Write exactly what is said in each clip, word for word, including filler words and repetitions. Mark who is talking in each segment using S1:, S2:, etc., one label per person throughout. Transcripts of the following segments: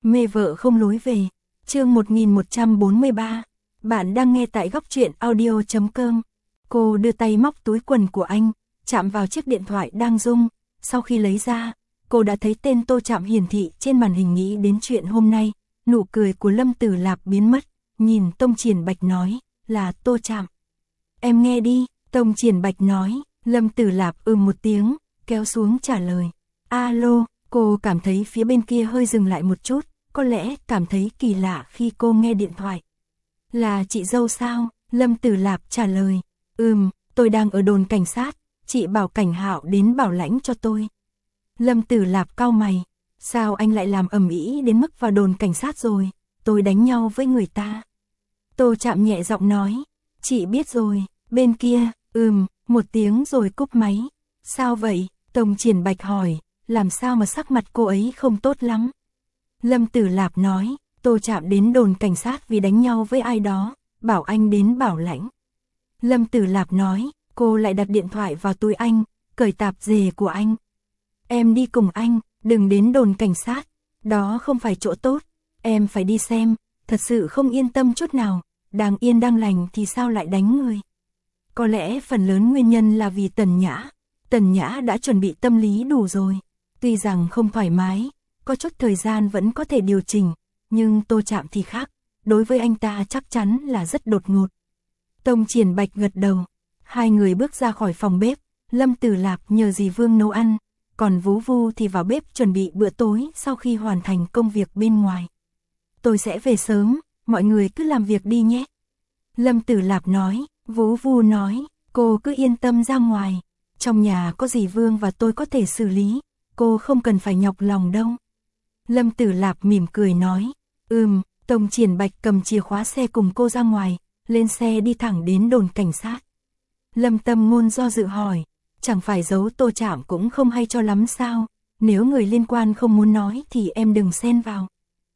S1: Mê vợ không lối về. Chương một nghìn một trăm bốn mươi ba. Bạn đang nghe tại góc truyện audio chấm com. Cô đưa tay móc túi quần của anh, chạm vào chiếc điện thoại đang rung. Sau khi lấy ra, cô đã thấy tên Tô Trạm hiển thị trên màn hình. Nghĩ đến chuyện hôm nay, nụ cười của Lâm Tử Lạp biến mất. Nhìn Tông Triển Bạch nói, là Tô Trạm. Em nghe đi, Tông Triển Bạch nói. Lâm Tử Lạp ừm một tiếng, kéo xuống trả lời. Alo, cô cảm thấy phía bên kia hơi dừng lại một chút, có lẽ cảm thấy kỳ lạ khi cô nghe điện thoại. Là chị dâu sao? Lâm Tử Lạp trả lời. Ừm, tôi đang ở đồn cảnh sát, chị bảo Cảnh Hạo đến bảo lãnh cho tôi. Lâm Tử Lạp cau mày. Sao anh lại làm ầm ĩ đến mức vào đồn cảnh sát rồi? Tôi đánh nhau với người ta. Tô Trạm nhẹ giọng nói. Chị biết rồi, bên kia, ừm, một tiếng rồi cúp máy. Sao vậy? Tông Triển Bạch hỏi, làm sao mà sắc mặt cô ấy không tốt lắm? Lâm Tử Lạp nói, Tô Trạm đến đồn cảnh sát vì đánh nhau với ai đó, bảo anh đến bảo lãnh. Lâm Tử Lạp nói, cô lại đặt điện thoại vào túi anh, cởi tạp dề của anh. Em đi cùng anh, đừng đến đồn cảnh sát, đó không phải chỗ tốt, em phải đi xem, thật sự không yên tâm chút nào, đang yên đang lành thì sao lại đánh người. Có lẽ phần lớn nguyên nhân là vì Tần Nhã, Tần Nhã đã chuẩn bị tâm lý đủ rồi, tuy rằng không thoải mái, có chút thời gian vẫn có thể điều chỉnh, nhưng Tô Trạm thì khác, đối với anh ta chắc chắn là rất đột ngột. Tông Triển Bạch gật đầu, hai người bước ra khỏi phòng bếp, Lâm Tử Lạp nhờ dì Vương nấu ăn, còn Vú Vu thì vào bếp chuẩn bị bữa tối sau khi hoàn thành công việc bên ngoài. Tôi sẽ về sớm, mọi người cứ làm việc đi nhé. Lâm Tử Lạp nói. Vú Vu nói, cô cứ yên tâm ra ngoài, trong nhà có dì Vương và tôi có thể xử lý, cô không cần phải nhọc lòng đâu. Lâm Tử Lạp mỉm cười nói, ừm, Tông Triển Bạch cầm chìa khóa xe cùng cô ra ngoài, lên xe đi thẳng đến đồn cảnh sát. Lâm Tâm Ngôn do dự hỏi, chẳng phải giấu Tô Trạm cũng không hay cho lắm sao, nếu người liên quan không muốn nói thì em đừng xen vào.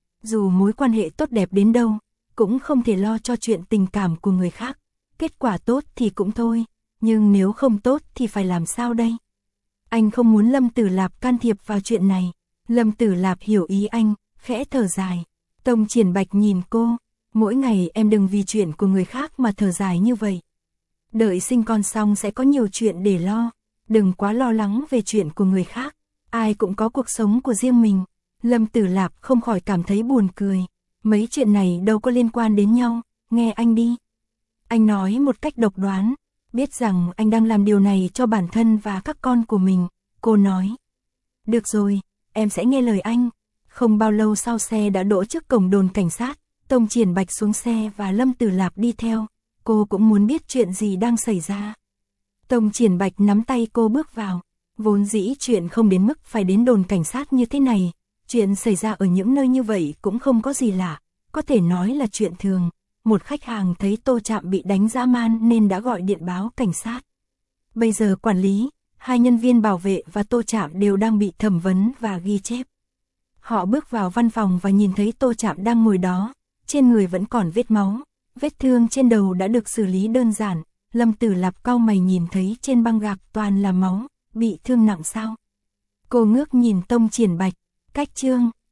S1: Dù mối quan hệ tốt đẹp đến đâu, cũng không thể lo cho chuyện tình cảm của người khác. Kết quả tốt thì cũng thôi, nhưng nếu không tốt thì phải làm sao đây? Anh không muốn Lâm Tử Lạp can thiệp vào chuyện này. Lâm Tử Lạp hiểu ý anh, khẽ thở dài. Tông Triển Bạch nhìn cô, mỗi ngày em đừng vì chuyện của người khác mà thở dài như vậy. Đợi sinh con xong sẽ có nhiều chuyện để lo, đừng quá lo lắng về chuyện của người khác, ai cũng có cuộc sống của riêng mình. Lâm Tử Lạp không khỏi cảm thấy buồn cười, mấy chuyện này đâu có liên quan đến nhau, nghe anh đi. Anh nói một cách độc đoán, biết rằng anh đang làm điều này cho bản thân và các con của mình, cô nói. Được rồi, em sẽ nghe lời anh. Không bao lâu sau xe đã đỗ trước cổng đồn cảnh sát, Tông Triển Bạch xuống xe và Lâm Tử Lạp đi theo, cô cũng muốn biết chuyện gì đang xảy ra. Tông Triển Bạch nắm tay cô bước vào, vốn dĩ chuyện không đến mức phải đến đồn cảnh sát như thế này, chuyện xảy ra ở những nơi như vậy cũng không có gì lạ, có thể nói là chuyện thường. Một khách hàng thấy Tô Trạm bị đánh dã man nên đã gọi điện báo cảnh sát. Bây giờ quản lý, hai nhân viên bảo vệ và Tô Trạm đều đang bị thẩm vấn và ghi chép. Họ bước vào văn phòng và nhìn thấy Tô Trạm đang ngồi đó, trên người vẫn còn vết máu, vết thương trên đầu đã được xử lý đơn giản. Lâm Tử Lạp cau mày nhìn thấy trên băng gạc toàn là máu, bị thương nặng sao? Cô ngước nhìn Tông Triển Bạch, cách chương.